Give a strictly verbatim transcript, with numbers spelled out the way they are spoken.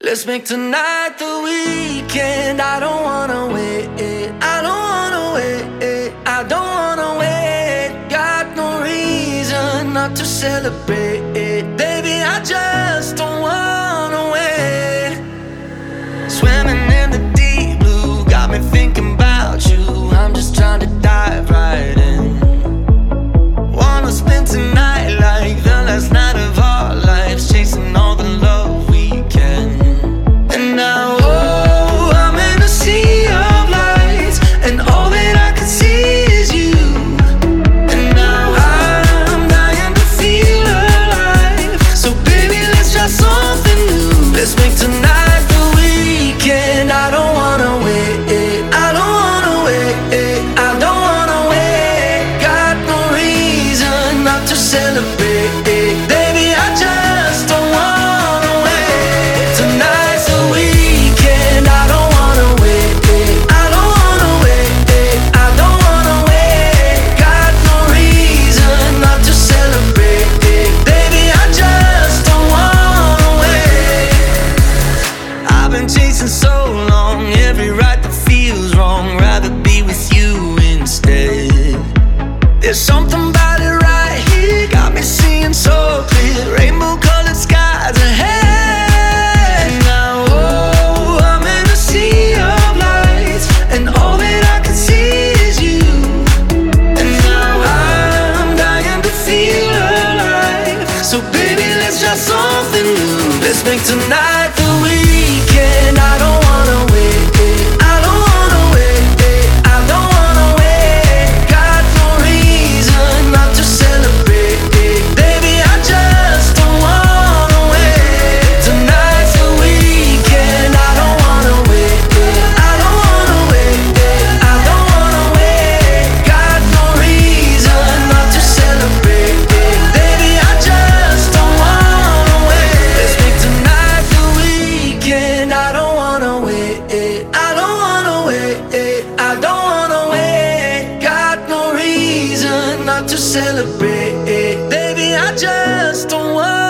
Let's make tonight the weekend. I don't wanna wait, I don't wanna wait, I don't wanna wait. Got no reason not to celebrate, baby, I just don't wanna wait. Swimming in the deep blue, got me thinking about you. I'm just trying to dive right in. Wanna spend tonight like the last night of our lives, chasing all the love we can. And now, oh, I'm in a sea of lights, and all that I can see is you. And now I'm dying to feel alive, so baby, let's try something new. Let's make tonight the weekend. I don't wanna wait, I don't wanna wait, I don't wanna wait. Got no reason not to celebrate, baby, I just don't wanna wait. Tonight's the weekend. I don't wanna wait, I don't wanna wait, I don't wanna wait. Got no reason not to celebrate, baby, I just don't wanna wait. I've been chasing so long, every right that feels wrong, rather be with you instead. There's something about it right here, got me seeing so clear, rainbow colored skies ahead. Now, oh, I'm in a sea of lights, and all that I can see is you. And now I'm dying to feel alive, so baby, let's try something new. Let's make tonight the weekend. I don't wanna wait, I don't wanna wait, I don't wanna wait. Got no reason not to celebrate, baby, I just don't wanna wait. Tonight's the weekend. I don't wanna wait, I don't wanna wait, I don't wanna wait. Got no reason not to celebrate, baby, I just don't wanna wait. Let's make tonight the weekend. I don't wanna wait, I don't wanna wait, I don't wanna wait. Got no reason not to celebrate, baby, I just don't wanna